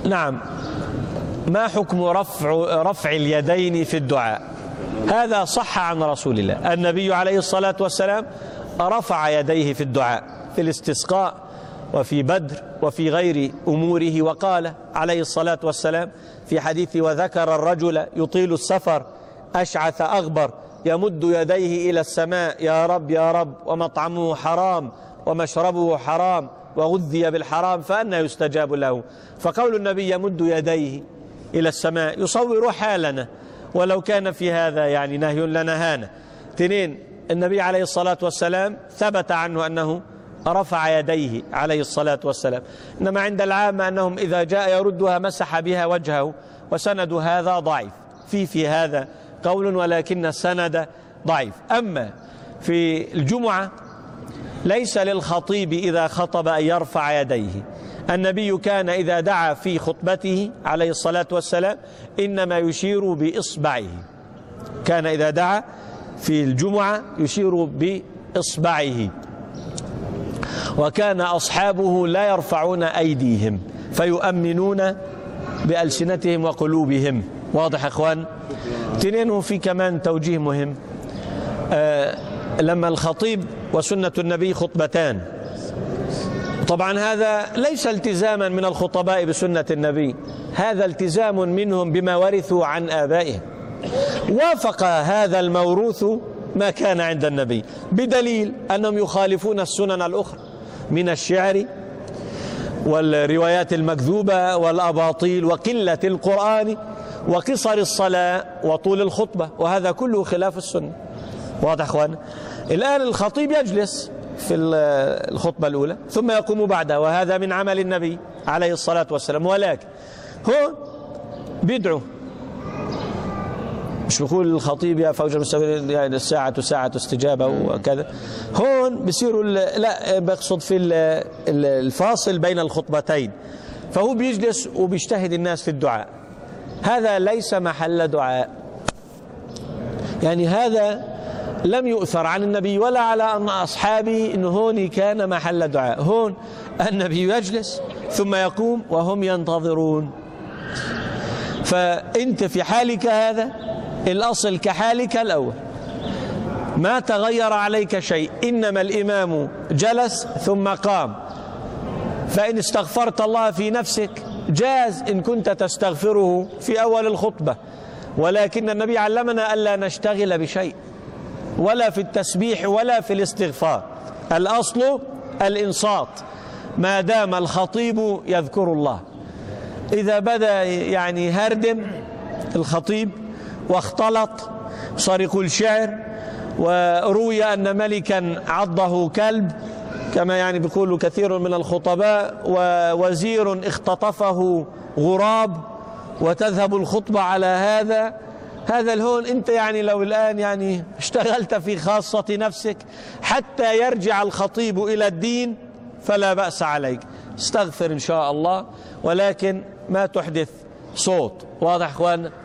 نعم. ما حكم رفع اليدين في الدعاء؟ هذا صح عن رسول الله. النبي عليه الصلاة والسلام رفع يديه في الدعاء في الاستسقاء وفي بدر وفي غير أموره، وقال عليه الصلاة والسلام في حديث: وذكر الرجل يطيل السفر أشعث أغبر يمد يديه إلى السماء: يا رب يا رب، ومطعمه حرام ومشربه حرام وغذي بالحرام فأنى يستجاب له. فقول النبي يمد يديه إلى السماء يصور حالنا، ولو كان في هذا يعني نهي لنهانا. اثنين، النبي عليه الصلاة والسلام ثبت عنه أنه رفع يديه عليه الصلاة والسلام، إنما عند العامة أنهم إذا جاء يردها مسح بها وجهه، وسند هذا ضعيف. في هذا قول، ولكن السند ضعيف. أما في الجمعة ليس للخطيب إذا خطب أن يرفع يديه. النبي كان إذا دعا في خطبته عليه الصلاة والسلام إنما يشير بإصبعه، كان إذا دعا في الجمعة يشير بإصبعه، وكان أصحابه لا يرفعون أيديهم فيؤمنون بألسنتهم وقلوبهم. واضح أخوان؟ اثنين، في كمان توجيه مهم. لما الخطيب وسنة النبي خطبتان، طبعا هذا ليس التزاما من الخطباء بسنة النبي، هذا التزام منهم بما ورثوا عن آبائهم. وافق هذا الموروث ما كان عند النبي، بدليل أنهم يخالفون السنن الأخرى من الشعر والروايات المكذوبة والأباطيل وقلة القرآن وقصر الصلاة وطول الخطبة، وهذا كله خلاف السنة. واضح أخوان؟ الآن الخطيب يجلس في الخطبة الأولى ثم يقوم بعدها، وهذا من عمل النبي عليه الصلاة والسلام. ولكن هو بيدعو، مش بيقول الخطيب يا فوج المستقبل يعني الساعة ساعة استجابة وكذا. هون بيصيروا لا، بقصد في الفاصل بين الخطبتين، فهو بيجلس وبيجتهد الناس في الدعاء. هذا ليس محل دعاء، يعني هذا لم يؤثر عن النبي ولا على أصحابه أنه هون كان محل دعاء. هون النبي يجلس ثم يقوم وهم ينتظرون. فأنت في حالك هذا الأصل كحالك الأول، ما تغير عليك شيء، إنما الإمام جلس ثم قام. فإن استغفرت الله في نفسك جاز إن كنت تستغفره في أول الخطبة، ولكن النبي علمنا ألا نشتغل بشيء، ولا في التسبيح ولا في الاستغفار. الأصل الإنصات ما دام الخطيب يذكر الله. إذا بدأ يعني هردم الخطيب واختلط، صار يقول شعر، وروي أن ملكا عضه كلب كما يعني بيقول كثير من الخطباء، ووزير اختطفه غراب، وتذهب الخطبة على هذا الهون. أنت يعني لو الآن يعني اشتغلت في خاصة نفسك حتى يرجع الخطيب إلى الدين فلا بأس عليك، استغفر إن شاء الله، ولكن ما تحدث صوت. واضح أخوان؟